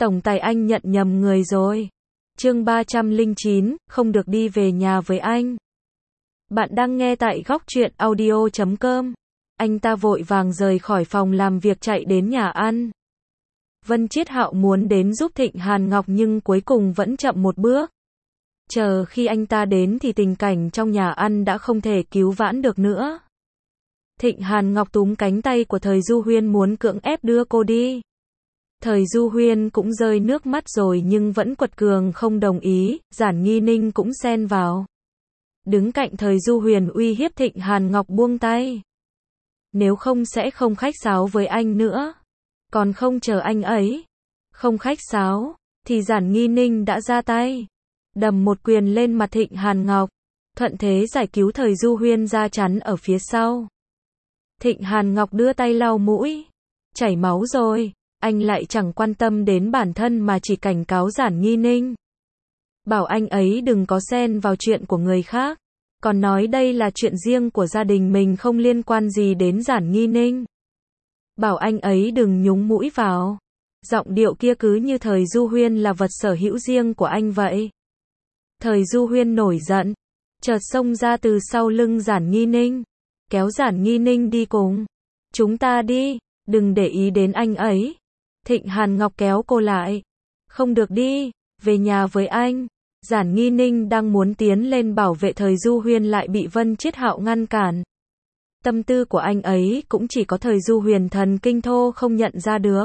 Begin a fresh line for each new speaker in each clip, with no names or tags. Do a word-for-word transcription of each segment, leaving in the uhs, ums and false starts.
Tổng tài anh nhận nhầm người rồi. Chương ba trăm lẻ chín, không được đi về nhà với anh. Bạn đang nghe tại góc truyện audio chấm com. Anh ta vội vàng rời khỏi phòng làm việc chạy đến nhà ăn. Vân Chiết Hạo muốn đến giúp Thịnh Hàn Ngọc nhưng cuối cùng vẫn chậm một bước. Chờ khi anh ta đến thì tình cảnh trong nhà ăn đã không thể cứu vãn được nữa. Thịnh Hàn Ngọc túm cánh tay của Thời Du Huyên muốn cưỡng ép đưa cô đi. Thời Du Huyên cũng rơi nước mắt rồi nhưng vẫn quật cường không đồng ý, Giản Nghi Ninh cũng xen vào. Đứng cạnh Thời Du Huyên uy hiếp Thịnh Hàn Ngọc buông tay. Nếu không sẽ không khách sáo với anh nữa. Còn không chờ anh ấy. Không khách sáo, thì Giản Nghi Ninh đã ra tay. Đầm một quyền lên mặt Thịnh Hàn Ngọc. Thuận thế giải cứu Thời Du Huyên ra chắn ở phía sau. Thịnh Hàn Ngọc đưa tay lau mũi. Chảy máu rồi. Anh lại chẳng quan tâm đến bản thân mà chỉ cảnh cáo Giản Nghi Ninh. Bảo anh ấy đừng có xen vào chuyện của người khác. Còn nói đây là chuyện riêng của gia đình mình không liên quan gì đến Giản Nghi Ninh. Bảo anh ấy đừng nhúng mũi vào. Giọng điệu kia cứ như Thời Du Huyên là vật sở hữu riêng của anh vậy. Thời Du Huyên nổi giận. Chợt xông ra từ sau lưng Giản Nghi Ninh. Kéo Giản Nghi Ninh đi cùng. Chúng ta đi. Đừng để ý đến anh ấy. Thịnh Hàn Ngọc kéo cô lại. Không được đi. Về nhà với anh. Giản Nghi Ninh đang muốn tiến lên bảo vệ Thời Du Huyên lại bị Vân Chiết Hạo ngăn cản. Tâm tư của anh ấy cũng chỉ có Thời Du Huyên thần kinh thô không nhận ra được.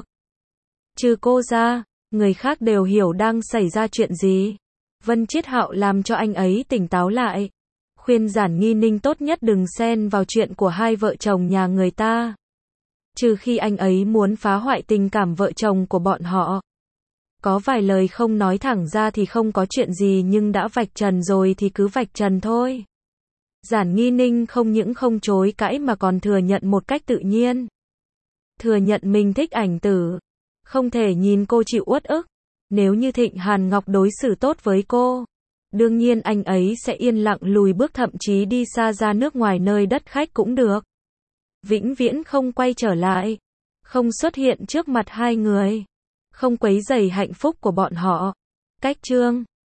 Trừ cô ra, người khác đều hiểu đang xảy ra chuyện gì. Vân Chiết Hạo làm cho anh ấy tỉnh táo lại. Khuyên Giản Nghi Ninh tốt nhất đừng xen vào chuyện của hai vợ chồng nhà người ta. Trừ khi anh ấy muốn phá hoại tình cảm vợ chồng của bọn họ. Có vài lời không nói thẳng ra thì không có chuyện gì nhưng đã vạch trần rồi thì cứ vạch trần thôi. Giản Nghi Ninh không những không chối cãi mà còn thừa nhận một cách tự nhiên. Thừa nhận mình thích ảnh tử. Không thể nhìn cô chịu uất ức. Nếu như Thịnh Hàn Ngọc đối xử tốt với cô, đương nhiên anh ấy sẽ yên lặng lùi bước thậm chí đi xa ra nước ngoài nơi đất khách cũng được. Vĩnh viễn không quay trở lại. Không xuất hiện trước mặt hai người. Không quấy rầy hạnh phúc của bọn họ. Cách chương